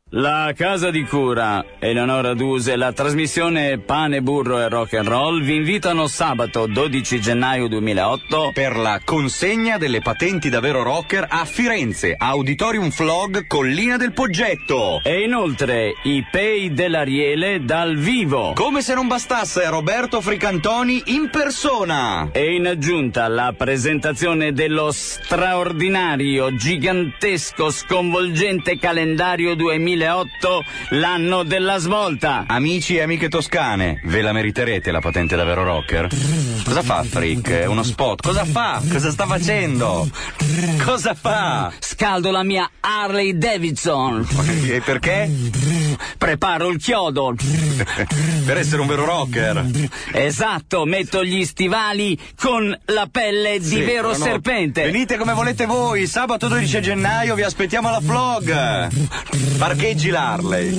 La Casa di Cura, Eleonora Duse, la trasmissione Pane, Burro e Rock and Roll vi invitano sabato 12 gennaio 2008 per la consegna delle patenti da vero rocker a Firenze, Auditorium Flog, Collina del Poggetto. E inoltre i Pei dell'Ariele dal vivo. Come se non bastasse, Roberto Fricantoni in persona. E in aggiunta la presentazione dello straordinario, gigantesco, sconvolgente calendario 2008, l'anno della svolta. Amici e amiche toscane, ve la meriterete la patente da vero rocker? Cosa fa Frick? È uno spot? Cosa fa? Cosa sta facendo? Cosa fa? Scaldo la mia Harley Davidson. E perché? Preparo il chiodo. Per essere un vero rocker. Esatto, metto gli stivali con la pelle di vero serpente. Venite come volete voi, sabato 12 gennaio vi aspettiamo alla Flog. Parcheggi l'Harley.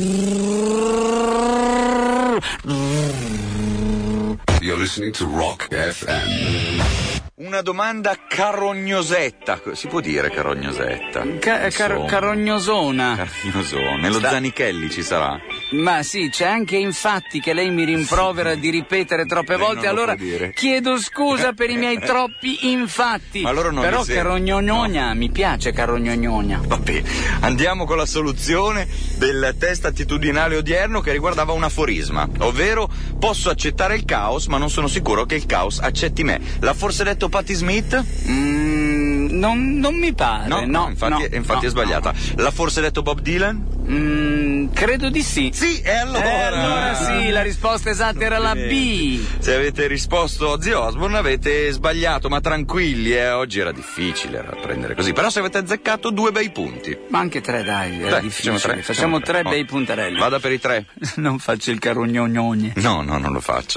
You're listening to Rock FM. Una domanda carognosetta, si può dire carognosetta? Carognosona. Carognosona. Nello Zanichelli ci sarà? Ma sì, c'è anche infatti che lei mi rimprovera di ripetere troppe volte, allora chiedo scusa per i miei troppi infatti. Allora non però carognognonia, mi piace carognognonia. Vabbè, andiamo con la soluzione del test attitudinale odierno che riguardava un aforisma, ovvero posso accettare il caos ma non sono sicuro che il caos accetti me. L'ha forse detto Patti Smith? Non mi pare. No, infatti è sbagliata. L'ha forse detto Bob Dylan? Credo di sì. Sì, e allora? Allora sì, la risposta esatta era la B. Se avete risposto Ozzy Osbourne avete sbagliato, ma tranquilli, oggi era difficile prendere così. Però se avete azzeccato 2 bei punti. Ma anche 3, dai, era difficile. Facciamo 3 bei puntarelli. Vada per i 3. Non faccio il carognognone. No, non lo faccio.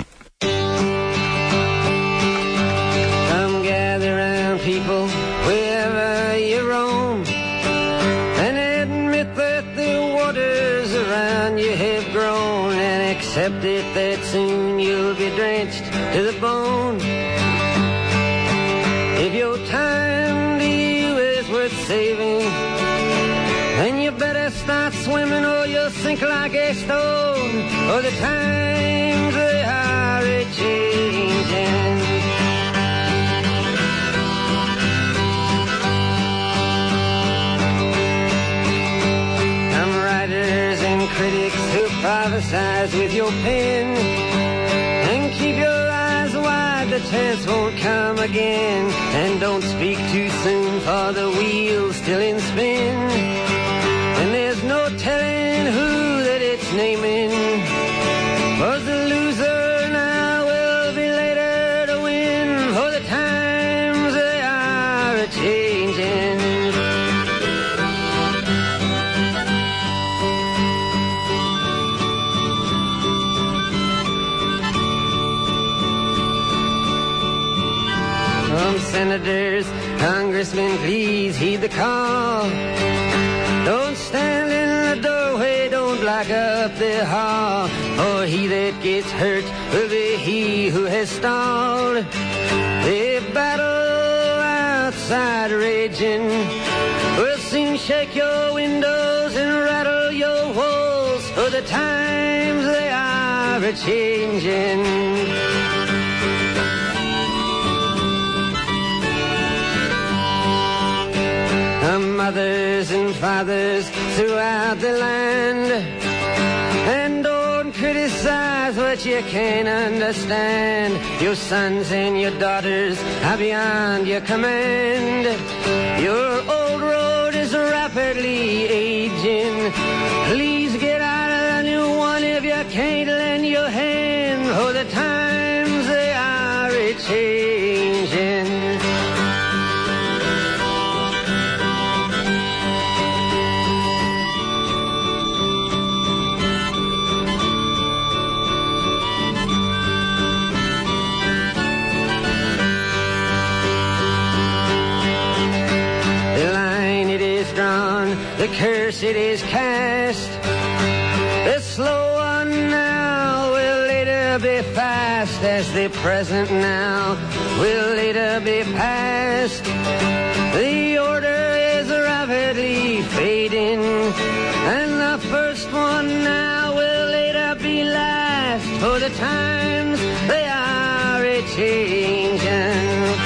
People, wherever you roam, and admit that the waters around you have grown, and accept it that soon you'll be drenched to the bone. If your time to you is worth saving, then you better start swimming or you'll sink like a stone, or the times they are a-changing. Critics who prophesize with your pen, and keep your eyes wide, the chance won't come again. And don't speak too soon, for the wheel's still in spin, and there's no telling who that it's naming. For the loser now will be later to win, for the times they are a-changing. Senators, congressmen, please heed the call. Don't stand in the doorway, don't block up the hall, for he that gets hurt will be he who has stalled. The battle outside raging will soon shake your windows and rattle your walls, for the times they are a-changing. Mothers and fathers throughout the land, and don't criticize what you can't understand. Your sons and your daughters are beyond your command. Your old road is rapidly aging. Please get out of the new one if you can't lend your hand, for the times they are a-changing. The curse it is cast. The slow one now will later be fast, as the present now will later be past. The order is rapidly fading, and the our first one now will later be last, for the times they are a-changin'.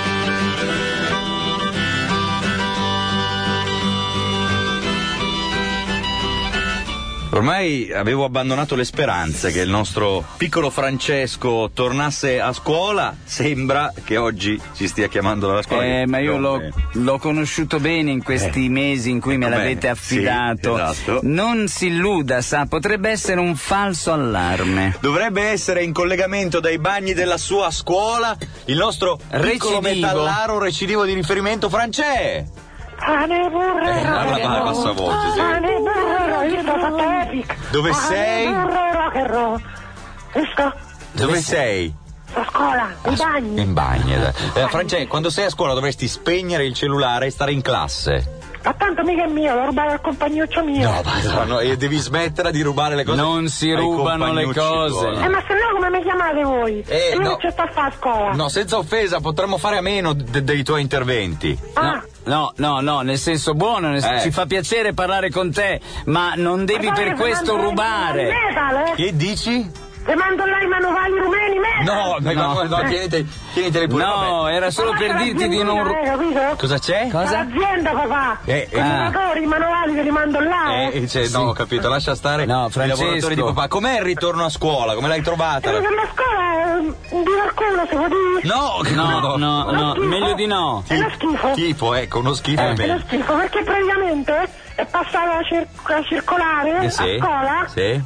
Ormai avevo abbandonato le speranze che il nostro piccolo Francesco tornasse a scuola. Sembra che oggi ci stia chiamando dalla scuola. Ma io l'ho conosciuto bene in questi mesi in cui me l'avete affidato. Sì, esatto. Non si illuda, sa, potrebbe essere un falso allarme. Dovrebbe essere in collegamento dai bagni della sua scuola il nostro piccolo metallaro recidivo di riferimento, Francesco. Pane burro Parla a bassa voce, sì. Pane burro, io sto fatto epic. Dove sei? Burro rock and roll. Visto? Dove sei? A scuola, in bagni. In bagno. Francesco, quando sei a scuola dovresti spegnere il cellulare e stare in classe. Ma tanto mica è mio, lo rubare al compagnuccio mio. No, e devi smettere di rubare le cose. Non si rubano le cose. Ma se no come mi chiamate voi? Io non ci sto a fare a scuola. No, senza offesa, potremmo fare a meno dei tuoi interventi. No, nel senso buono, ci fa piacere parlare con te, ma non devi per questo rubare. Che dici? Le mando là i manovali rumeni, No, tieniteli pure. No, vabbè. era solo per dirti di non... Cosa c'è? Cosa? L'azienda, papà. I lavoratori, i manovali te li mando là. No, ho capito, lascia stare i lavoratori di papà. Com'è il ritorno a scuola? Come l'hai trovata? La scuola è un qualcuno, se vuoi dire. No, meglio di no. È uno schifo. Schifo, ecco, uno schifo è È meglio. uno schifo, perché praticamente è passata la circolare a scuola che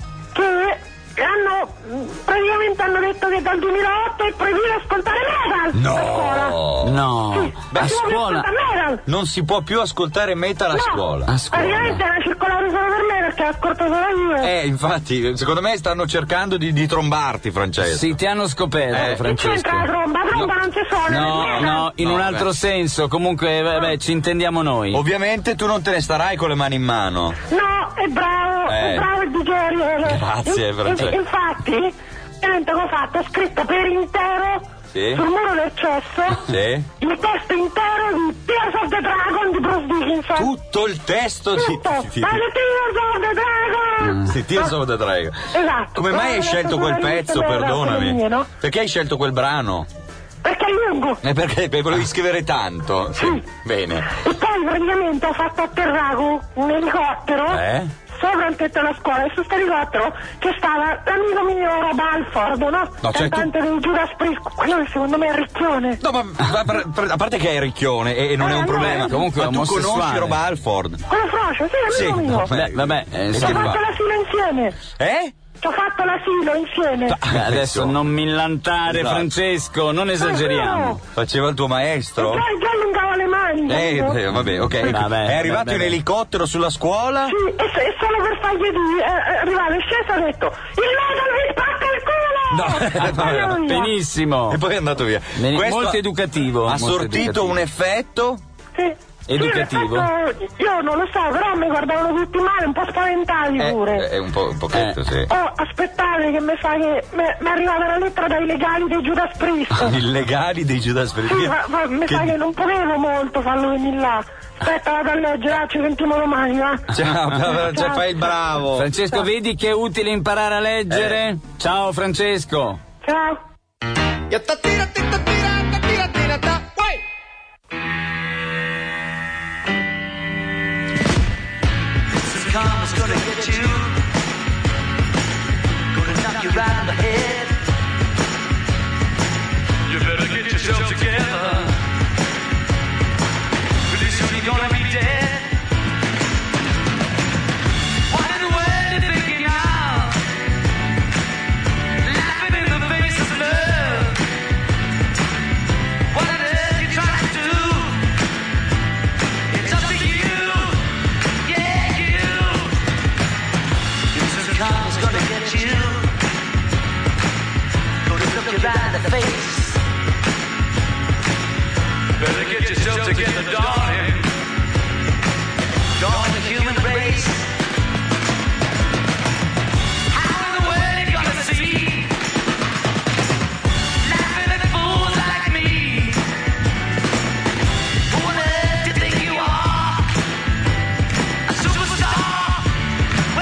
hanno detto che dal 2008 è proibito ascoltare metal a scuola. No, Sì, a scuola Non si può più ascoltare metal a scuola. Praticamente è una circolare solo per me, perché ascolto solo io. Infatti, secondo me stanno cercando di trombarti, Francesco. Sì, ti hanno scoperto, Francesco. Che c'entra la tromba? La tromba non si suona. No, in un altro senso. Comunque, ci intendiamo noi. Ovviamente tu non te ne starai con le mani in mano. No, è bravo il DJ Ariele. Grazie, Francesco. Infatti, che ho fatto? Ho scritto per intero sul muro del cesso il testo intero di Tears of the Dragon di Bruce Dickinson. Tutto il testo di Tears of the Dragon. Sì, Tears of the Dragon. Esatto. Come mai hai scelto quel pezzo, perdonami? No? Perché hai scelto quel brano? Perché è lungo. Perché volevi scrivere tanto? Sì. Bene. E poi praticamente ho fatto atterrare un elicottero sopra il tetto della scuola, e su questo elicottero che stava l'amico mio Rob Halford, no? Cantante di Judas Priest, quello che secondo me è ricchione. No, ma a parte che è ricchione e non è un problema. Comunque, ma tu conosci Rob Halford? Quello Frocio, sì, amico mio. Vabbè, ho fatto l'asilo insieme. Ci ho fatto l'asilo insieme. Adesso non millantare, Francesco, non esageriamo. Faceva il tuo maestro? Già allungava le mani. Vabbè, ok. È arrivato in elicottero sulla scuola? Sì, e solo per fargli arrivare, è sceso, ha detto: il metal vi spacca il culo! No, benissimo. E poi è andato via. Molto educativo. Ha sortito un effetto? Sì. Educativo? Io non lo so, però mi guardavano tutti male, un po' spaventati pure. È un pochetto, sì. Oh, aspettate che mi sa che mi è arrivata la lettera dai legali dei Judas Priest. I legali dei Judas Priest? Sì, ma mi sa che non potevo molto farlo venire là. Aspetta, vado a leggere, ci sentiamo domani, va? Ciao, fai il bravo. Francesco, vedi che è utile imparare a leggere? Ciao, Francesco. Ciao. Karma's gonna get you, gonna knock you right in the head. You better get yourself together, pretty soon you're gonna be dead. What in the world you thinking of? Laughing in the face of love. What on earth you trying to do? It's up to you. Karma's gonna get you, gonna look you right in the face. Better get yourself together, darling. Join the human race. How in the world you gonna see? Laughing at fools like me. Who on earth do you think you are? A superstar?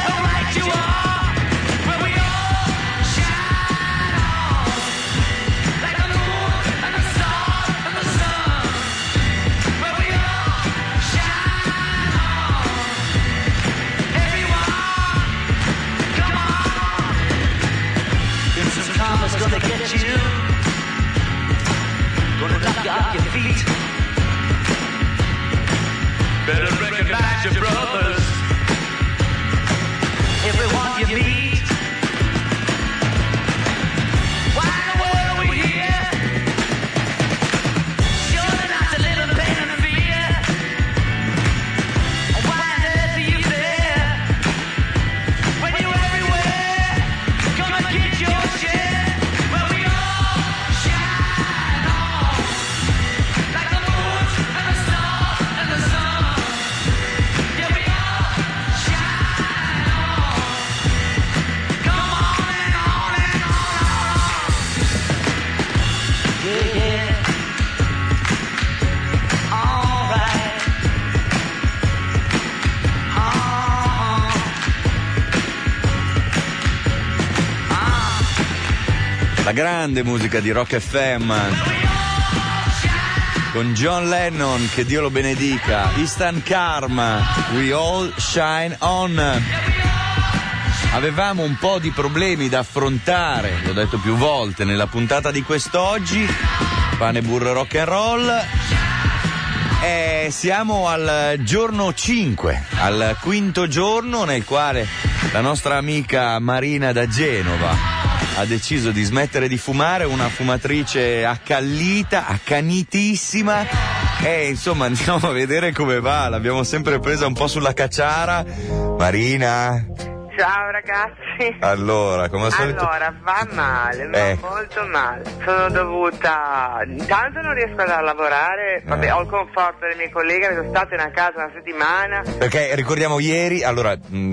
La grande musica di Rock FM con John Lennon, che Dio lo benedica. Eastern Karma, We All Shine On. Avevamo un po' di problemi da affrontare, l'ho detto più volte nella puntata di quest'oggi, pane, burro, rock and roll. E siamo al giorno 5, al quinto giorno nel quale la nostra amica Marina da Genova ha deciso di smettere di fumare, una fumatrice accallita, accanitissima, e insomma andiamo a vedere come va. L'abbiamo sempre presa un po' sulla cacciara. Marina? Ciao ragazzi. Allora, come al solito? Allora, va male, va molto male. Sono dovuta... Intanto non riesco a lavorare, vabbè, ho il conforto delle mie colleghe, sono state in casa una settimana. Perché ricordiamo ieri, allora,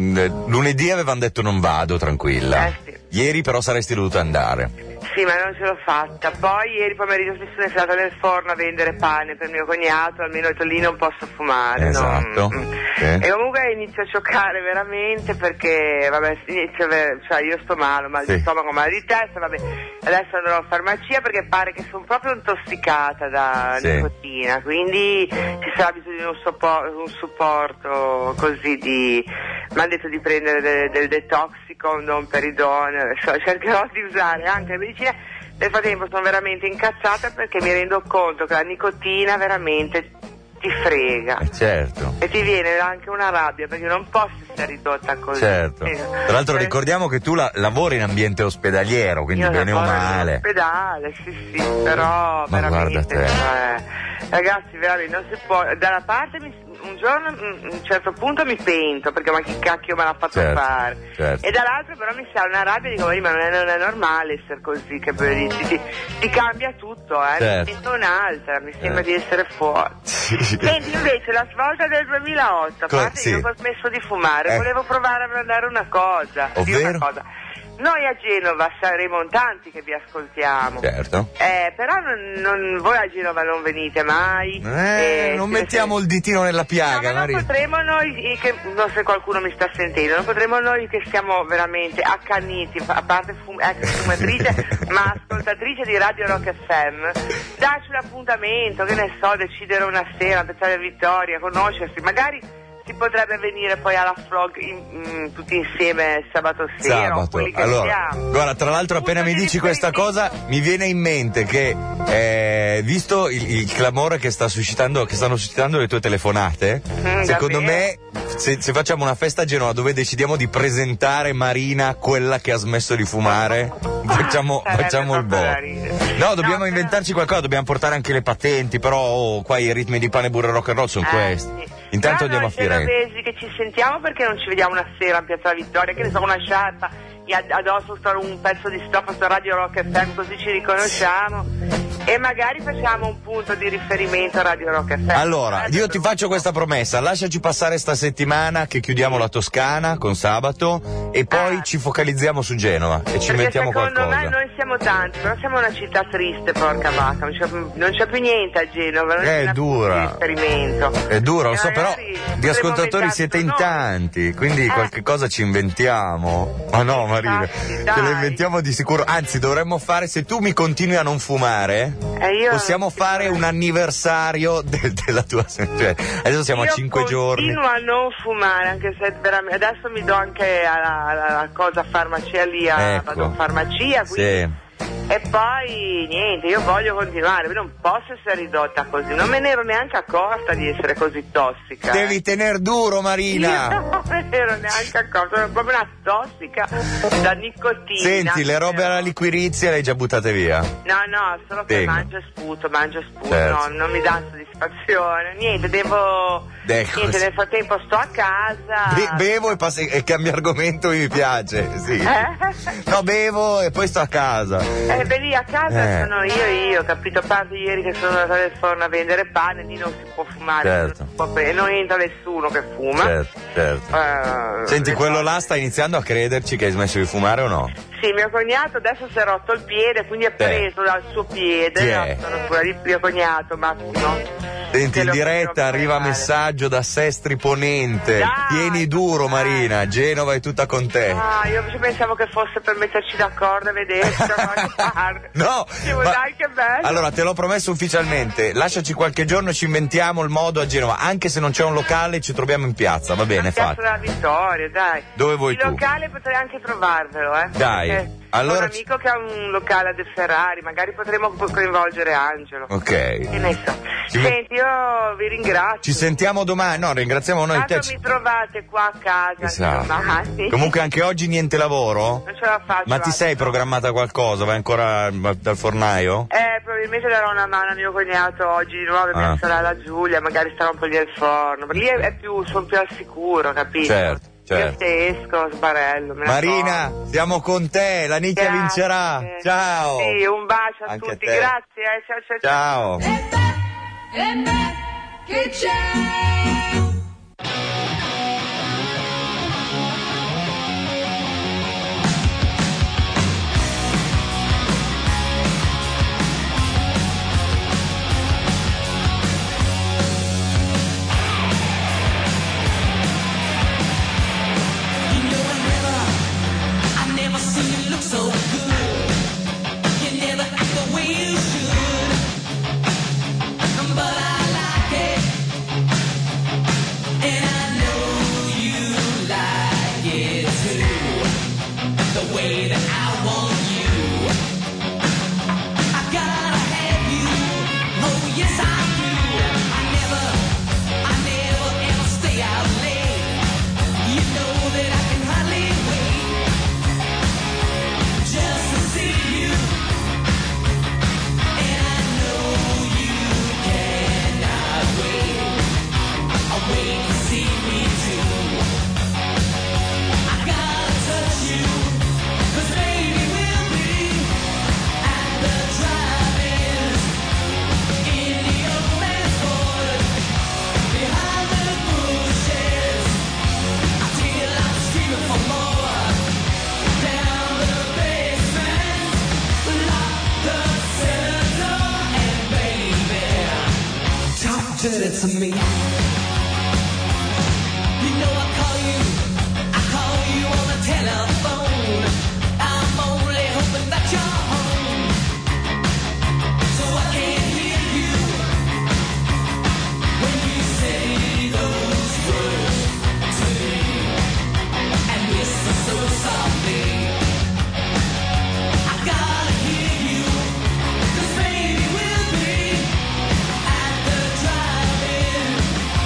lunedì avevano detto non vado, tranquilla. Sì. Ieri però saresti dovuta andare. Sì, ma non ce l'ho fatta. Poi ieri pomeriggio mi sono entrata nel forno a vendere pane per mio cognato, almeno ho detto lì non posso fumare. Esatto. No? E comunque inizio a scioccare veramente perché, vabbè, cioè io sto male, mal di stomaco, mal di testa, vabbè. Adesso andrò in farmacia perché pare che sono proprio intossicata da nicotina, quindi ci sarà bisogno di un supporto così di... Mi hanno detto di prendere del detoxicon, un peridone, adesso cercherò di usare anche le medicine. Nel frattempo sono veramente incazzata perché mi rendo conto che la nicotina veramente ti frega. Certo. E ti viene anche una rabbia perché non posso essere ridotta così. Certo. Tra l'altro ricordiamo che tu lavori in ambiente ospedaliero, quindi io bene o male. In ospedale, sì, però ma veramente... ragazzi, veramente non si può... Dalla parte un giorno, a un certo punto mi pento perché ma chi cacchio me l'ha fatto fare, e dall'altro però mi sale una rabbia e dico ma non è normale essere così, che ti cambia tutto, mi sento un'altra, mi sembra di essere fuori. Senti, invece la svolta del 2008, a parte che ho smesso di fumare, volevo provare a mandare una cosa. Ovvero? Noi a Genova saremo in tanti che vi ascoltiamo. Certo. Però voi a Genova non venite mai. Non mettiamo il ditino nella piaga, no, ma non potremo noi, che non so se qualcuno mi sta sentendo, non potremo noi che siamo veramente accanniti, a parte ex fumatrice, ma ascoltatrice di Radio Rock FM, darci un appuntamento, che ne so, decidere una sera, pensare a Vittoria, conoscersi, magari si potrebbe venire poi alla Frog tutti insieme sabato sera. Allora, guarda, tra l'altro appena mi dici questa cosa mi viene in mente che visto il clamore che stanno suscitando le tue telefonate, secondo me se facciamo una festa a Genova dove decidiamo di presentare Marina, quella che ha smesso di fumare, facciamo il botto. No, dobbiamo inventarci qualcosa, dobbiamo portare anche le patenti, però qua i ritmi di pane, burro e rock and roll sono questi. Intanto andiamo a Firenze. Che ci sentiamo perché non ci vediamo una sera in Piazza Vittoria, che ne so, una sciarpa e addosso sto un pezzo di stop su Radio Rock FM, così ci riconosciamo e magari facciamo un punto di riferimento a Radio Rock FM. Allora, io ti faccio questa promessa, lasciaci passare sta settimana che chiudiamo la Toscana con sabato e poi ci focalizziamo su Genova e ci mettiamo qualcosa. Secondo me noi siamo tanti, però siamo una città triste, porca vacca, non c'è più niente a Genova, non è dura. È dura, lo so, però di ascoltatori siete in tanti, quindi qualche cosa ci inventiamo. Ma no, Marina, ce la inventiamo di sicuro. Anzi, dovremmo fare, se tu mi continui a non fumare, possiamo fare un anniversario della tua. Cioè, adesso siamo a 5 giorni. Continuo a non fumare, anche se veramente adesso mi do anche alla cosa farmacia lì, vado in farmacia, quindi. E poi niente, io voglio continuare, non posso essere ridotta così, non me ne ero neanche accorta di essere così tossica. Devi tener duro, Marina. Io non me ne ero neanche accorta, sono proprio una tossica da nicotina. Senti, le robe alla liquirizia le hai già buttate via? No, solo che mangio e sputo, certo. No, non mi dà soddisfazione, niente, niente, nel frattempo sto a casa. Bevo e cambio argomento, mi piace, sì. No, bevo e poi sto a casa. Beh, lì a casa sono io, capito? A parte ieri che sono andata nel forno a vendere pane, lì non si può fumare, non entra nessuno che fuma. Certo. Senti, quello là sta iniziando a crederci che hai smesso di fumare o no? Sì, mio cognato adesso si è rotto il piede, quindi è preso dal suo piede, mio cognato Massimo. Senti, in diretta arriva messaggio da Sestri Ponente. Tieni duro, Marina, Genova è tutta con te. Io pensavo che fosse per metterci d'accordo e vederci. No, dai, che bello. Allora, te l'ho promesso ufficialmente, lasciaci qualche giorno e ci inventiamo il modo a Genova, anche se non c'è un locale ci troviamo in piazza, va bene? Piazza della Vittoria, dai. Dove vuoi tu? Il locale potrei anche trovarvelo, Dai. Allora, ho un amico che ha un locale a De Ferrari, magari potremmo coinvolgere Angelo. Ok. Che ne so. Senti, io vi ringrazio. Ci sentiamo domani, no, ringraziamo noi te. Mi trovate qua a casa domani. Comunque anche oggi niente lavoro? Non ce la faccio. Ma ti sei programmata qualcosa? Vai ancora dal fornaio? Probabilmente darò una mano a mio cognato oggi di nuovo, a mia sorella Giulia, magari starò un po' lì al forno. Lì sono più al sicuro, capito? Certo. Io se esco, sbarello. Marina, siamo con te, la nicchia vincerà. Ciao. Sì, un bacio a anche tutti, a te. grazie. Ciao. Che c'è? So good, you never act the way you should, but I like it, and I know you like it too, the way that I want you, I gotta have you, oh yes I do, I never ever stay out late, you know that I can hardly wait. Just to see you, and I know you cannot wait. I'll wait to see me too. I gotta touch you, 'cause baby we'll be at the drive-in, in the old man's Ford, behind the bushes, until I'm screaming for more. Down the basement, lock the cellar door, and baby, talk dirty to me. You know I call you on the telephone. I'm only hoping that you're home, so I can hear you when you say those words to me, and whisper so softly. I gotta hear you, 'cause baby we'll be at the drive-in,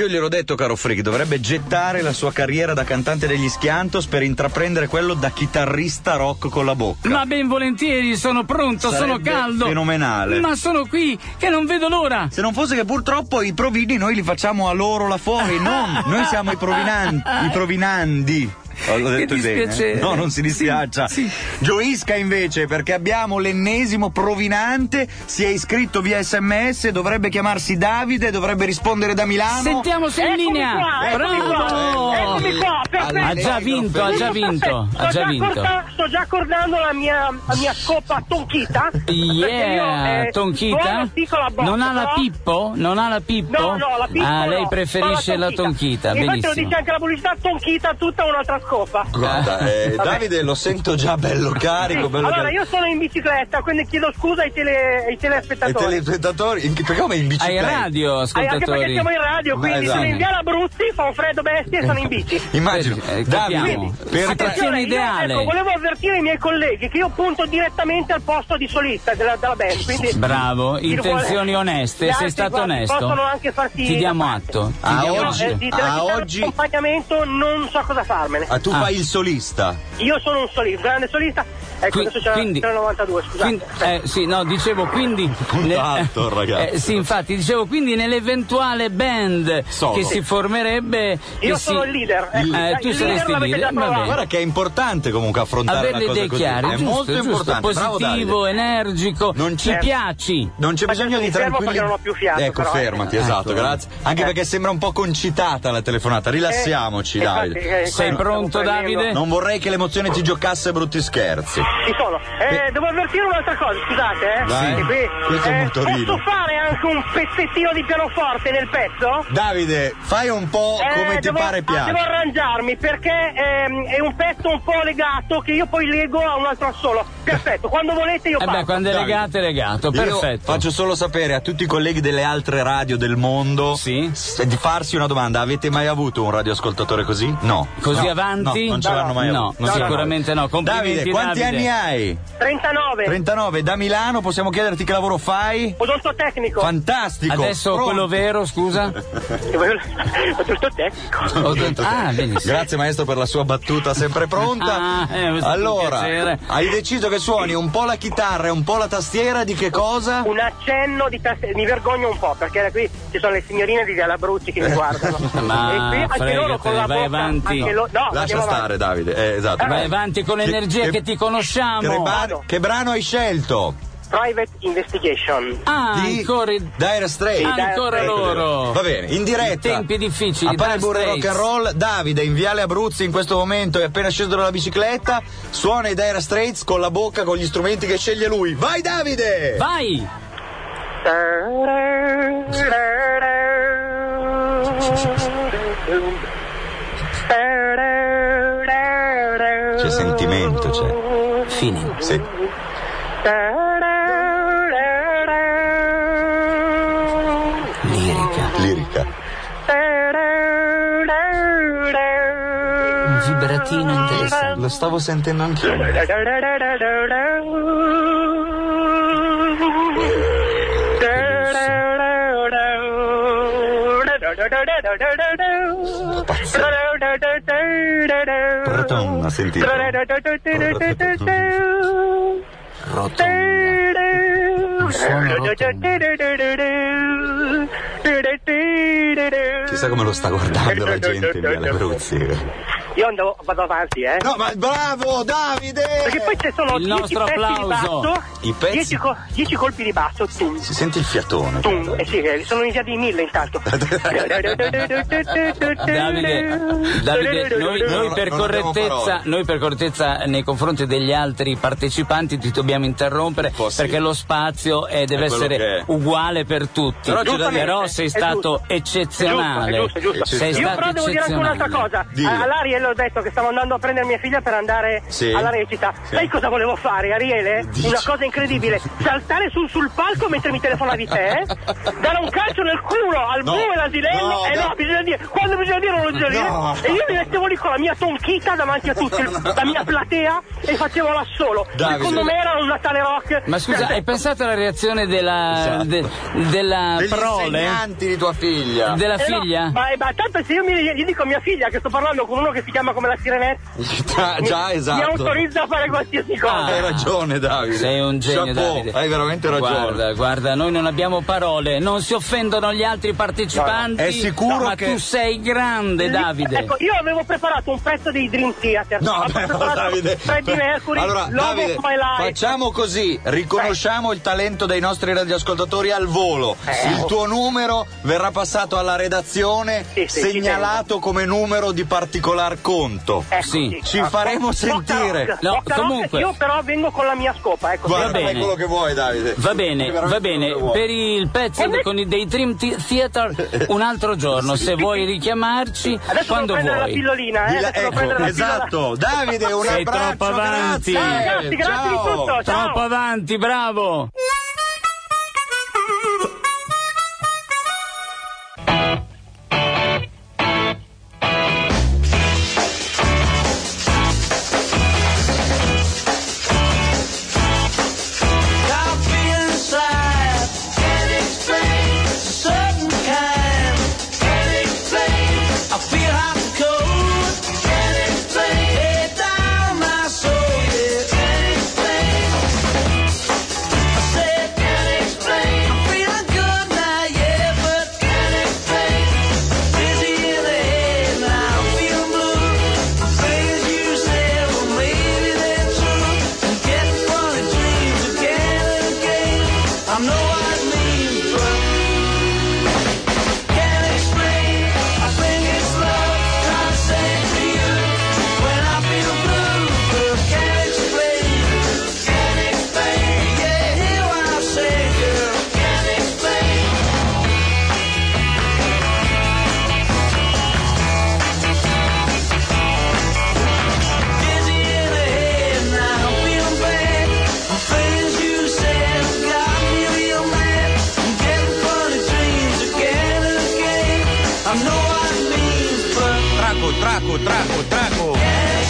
Io gliel'ho detto, caro Freak, dovrebbe gettare la sua carriera da cantante degli Schiantos per intraprendere quello da chitarrista rock con la bocca. Ma ben volentieri, sono pronto, sono Sarebbe caldo. fenomenale. Ma sono qui, che non vedo l'ora. Se non fosse che purtroppo i provini noi li facciamo a loro là fuori, noi siamo i provinandi. L'ho detto bene. No, non si dispiaccia. Sì. Gioisca invece, perché abbiamo l'ennesimo provinante, si è iscritto via SMS, dovrebbe chiamarsi Davide, dovrebbe rispondere da Milano. Sentiamo se è in linea. Bravo! Eccomi qua, perfetto. Ha già vinto. Sto già accordando la mia coppa Tonchita. Yeah, Tonchita? Non ha la Pippo? No, la Pippo. Ah, lei no, preferisce la Tonchita, Infatti benissimo. lo dice anche la pubblicità Tonchita, tutta un'altra scopa. Guarda, Davide lo sento già bello carico. Bello Allora, carico. io sono in bicicletta, quindi chiedo scusa ai telespettatori. I telespettatori? Perché come in Ai bicicletta? radio, Anche perché ascoltatori. siamo in radio, quindi esatto. sono in via Abruzzi, fa un freddo bestia e sono in bici. Immagino. Capiamo. Davide, per Situazione Io, ideale. ecco, volevo avvertire i miei colleghi che io punto direttamente al posto di solista della band, quindi Bravo, intenzioni oneste, gli sei altri, stato guardi, onesto. possono anche farti Ti diamo da atto. parte. Ti diamo oggi- atto. Di chitarra oggi- di accompagnamento non so cosa farmene. tu fai il solista. Io sono un solista, un grande solista. Ecco, adesso c'è la 92, scusate. Sì, no, dicevo quindi. Puntato, ragazzi. Sì, infatti, dicevo quindi nell'eventuale band Solo. che si formerebbe. Io che sono si- il leader. Tu il saresti il l'avete leader, già va provato. bene. Guarda che è importante comunque affrontare Avere una le cosa idee così. chiare, È giusto, molto giusto, importante. Bravo, positivo, Davide. energico, Non ci c'è- piaci. Non c'è bisogno di Mi fermo tranquilli. perché non ho più fiato, Ecco, però, fermati, esatto, Ecco. grazie. Anche perché sembra un po' concitata la telefonata. Rilassiamoci, Davide. Sei pronto, Davide? Non vorrei che l'emozione ti giocasse brutti scherzi. Ci sono. Devo avvertire un'altra cosa, scusate, Vai. Che qui, Questo è un motorino. posso fare anche un pezzettino di pianoforte nel pezzo? Davide, fai un po' come ti pare Devo piace. arrangiarmi perché è un pezzo un po' legato che io poi lego a un altro assolo. Perfetto, quando volete io parto. Quando è legato è legato, Io perfetto. faccio solo sapere a tutti i colleghi delle altre radio del mondo di farsi una domanda. Avete mai avuto un radioascoltatore così? No. Così No, avanti? No, non ce l'hanno mai No, avuto. sicuramente no. Complimenti, Davide, quanti Davide. anni hai? 39. 39, da Milano, possiamo chiederti che lavoro fai? Odontotecnico. Fantastico. Adesso Pronto? quello vero, scusa? Odontotecnico. Benissimo. Grazie maestro per la sua battuta sempre pronta. Un Allora, piacere. hai deciso che suoni un po' la chitarra e un po' la tastiera di che cosa? Un accenno di tastiera, mi vergogno un po' perché da qui ci sono le signorine di Via Abruzzi che mi guardano. Ma e qui anche loro con la vai bocca, avanti. anche no, Lascia andiamo stare avanti. Davide, esatto. Vai avanti con l'energia che ti conosciamo. Che brano hai scelto? Private Investigation. Ancora Dire Straits. Ancora loro. Va bene, in diretta. Tempi difficili. A pane Dire burro e rock Straits. and roll. Davide in Viale Abruzzi in questo momento è appena sceso dalla bicicletta. Suona i Dire Straits con la bocca, con gli strumenti che sceglie lui. Vai Davide! Vai! C'è sentimento, c'è. Fine. Sì. Lirica. Un vibratino interessante. Lo stavo sentendo anch'io. Rotonda, sentite. Rotonda. Un suono rotondo. Chissà come lo sta guardando la gente in Viale Abruzzi. Io vado avanti, No, ma bravo Davide! Perché poi ci sono Il 10 nostro pezzi applauso. di basso, I pezzi? 10 colpi di basso. Tum, Si sente il fiatone. tum. Sì, sono iniziati 1000 intanto. Davide, noi per non abbiamo correttezza, parole. nei confronti degli altri partecipanti ti dobbiamo interrompere perché lo spazio deve È quello essere che è. uguale per tutti. Però sei è stato giusto. eccezionale. È giusto. Sei Io stato però devo dire anche un'altra eccezionale. cosa. All'Ariel le ho detto che stavo andando a prendere mia figlia per andare alla recita. Sai cosa volevo fare, Ariele? Una cosa incredibile, saltare sul palco mentre mi telefonavi te, dare un calcio nel culo al bue e all'asinello, bisogna dire, quando bisogna dire non lo bisogna dire, e io mi mettevo lì con la mia tonchita davanti a tutti, la mia platea, e facevo là solo. Secondo me era un Natale rock. Ma scusa, hai pensato alla reazione della degli prole? insegnanti di tua figlia? Della figlia? No, ma tanto se io gli dico a mia figlia che sto parlando con uno che si chiama come la Sirenetta, esatto, mi autorizza a fare qualsiasi cosa. Hai ragione, Davide. Sei un genio, Chapeau, Davide. Hai veramente ragione. Guarda, noi non abbiamo parole, non si offendono gli altri partecipanti. È sicuro ma che tu sei grande, Davide. Ecco, io avevo preparato un pezzo dei Dream Theater. Davide. Freddie Mercury, Allora, Davide, facciamo così, riconosciamo il talento dei nostri radioascoltatori al volo. Il tuo numero verrà passato alla redazione, segnalato come numero di particolar conto. Ci faremo sentire. No, comunque. Io però vengo con la mia scopa, ecco. Guarda, fai quello che vuoi, Davide. Va bene. Per il pezzo dei Dream Theater un altro giorno, se vuoi richiamarci, adesso quando vuoi. La pillolina, esatto. Davide, un sei abbraccio, troppo avanti. Grazie di tutto. Ciao. Troppo avanti, bravo. Traco.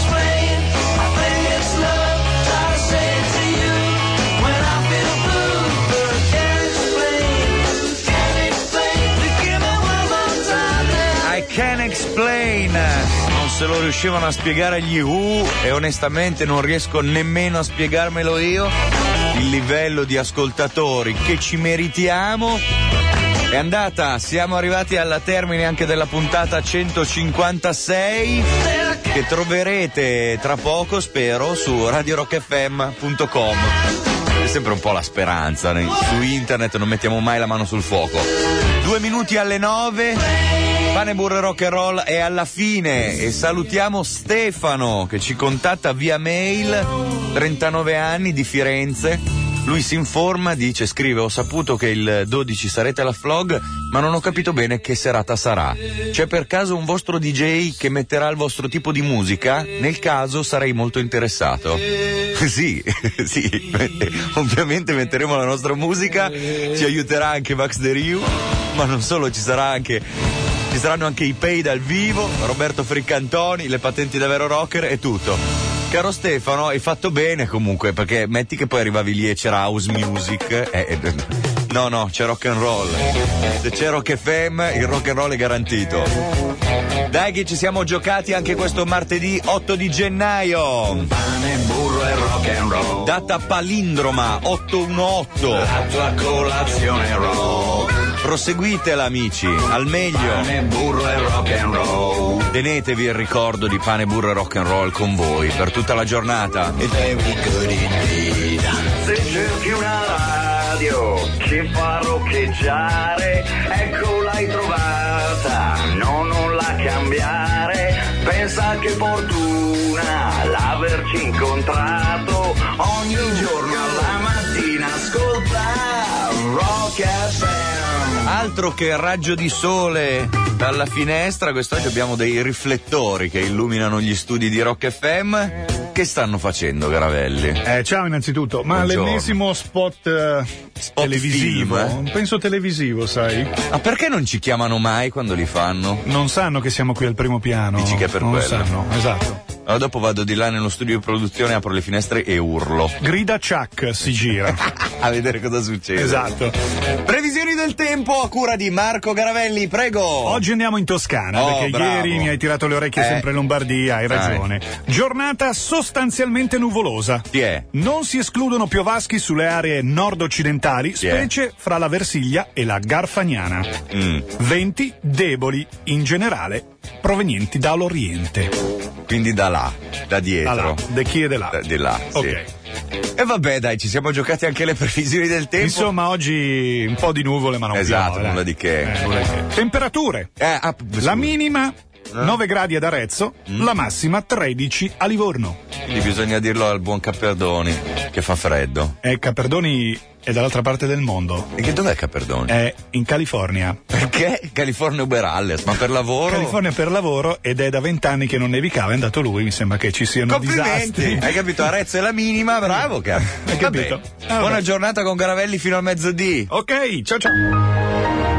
I Can't Explain. Non se lo riuscivano a spiegare gli Who e onestamente non riesco nemmeno a spiegarmelo io. Il livello di ascoltatori che ci meritiamo è andata, siamo arrivati alla termine anche della puntata 156 che troverete tra poco, spero, su radiorockfm.com. È sempre un po' la speranza, su internet non mettiamo mai la mano sul fuoco. 2 minuti alle 9, Pane Burro e Rock and Roll è alla fine e salutiamo Stefano che ci contatta via mail, 39 anni, di Firenze. Lui si informa, scrive: ho saputo che il 12 sarete alla Flog, ma non ho capito bene che serata sarà. C'è per caso un vostro DJ che metterà il vostro tipo di musica? Nel caso sarei molto interessato. Sì, ovviamente metteremo la nostra musica, ci aiuterà anche Max De Riu, ma non solo, ci saranno anche i Pay dal vivo, Roberto Friccantoni, le patenti da vero rocker e tutto. Caro Stefano, hai fatto bene comunque, perché metti che poi arrivavi lì e c'era house music. No, c'è rock and roll. Se c'è Rock FM, il rock and roll è garantito. Dai che ci siamo giocati anche questo martedì 8 di gennaio. Pane, burro e rock and roll. Data palindroma 818. La tua colazione rock. Proseguitela amici, al meglio. Pane, burro e rock and roll. Tenetevi il ricordo di Pane, burro e rock and roll con voi per tutta la giornata. Se cerchi una radio che fa roccheggiare, ecco l'hai trovata, no, non la cambiare. Pensa che fortuna l'averci incontrato, ogni giorno alla mattina ascolta Rock FM. altro che raggio di sole dalla finestra. Quest'oggi abbiamo dei riflettori che illuminano gli studi di Rock FM. Che stanno facendo, Garavelli? Ciao innanzitutto, ma buongiorno. l'ennesimo spot televisivo? Film, Penso televisivo, sai? Ma perché non ci chiamano mai quando li fanno? Non sanno che siamo qui al primo piano. Dici che è per non quello? Non sanno, esatto. Allora dopo vado di là nello studio di produzione, apro le finestre e urlo. Grida Chuck si gira. A vedere cosa succede. Esatto. Previsioni del tempo a cura di Marco Garavelli, prego. Oggi andiamo in Toscana, perché bravo. ieri mi hai tirato le orecchie sempre in Lombardia, hai ragione. Giornata sostanzialmente nuvolosa. Chi è? Non si escludono piovaschi sulle aree nord-occidentali, specie fra la Versilia e la Garfagnana. Venti deboli, in generale, provenienti dall'Oriente. Quindi da là, da dietro. Da là, da chi è da là. Di là, sì. Ok. E vabbè, dai, ci siamo giocati anche le previsioni del tempo. Insomma, oggi un po' di nuvole, ma non esatto, piove, nulla di che. nulla di che. Temperature. La minima 9 gradi ad Arezzo, la massima 13 a Livorno. Quindi bisogna dirlo al buon Caperdoni che fa freddo. Caperdoni è dall'altra parte del mondo. E che dov'è Caperdoni? È in California. Perché? California Uberalles, ma per lavoro? California per lavoro, ed è da 20 anni che non nevicava, è andato lui, mi sembra che ci siano complimenti. disastri. Hai capito? Arezzo è la minima, bravo Hai capito? Buona giornata con Garavelli fino a mezzodì. Ok, ciao ciao.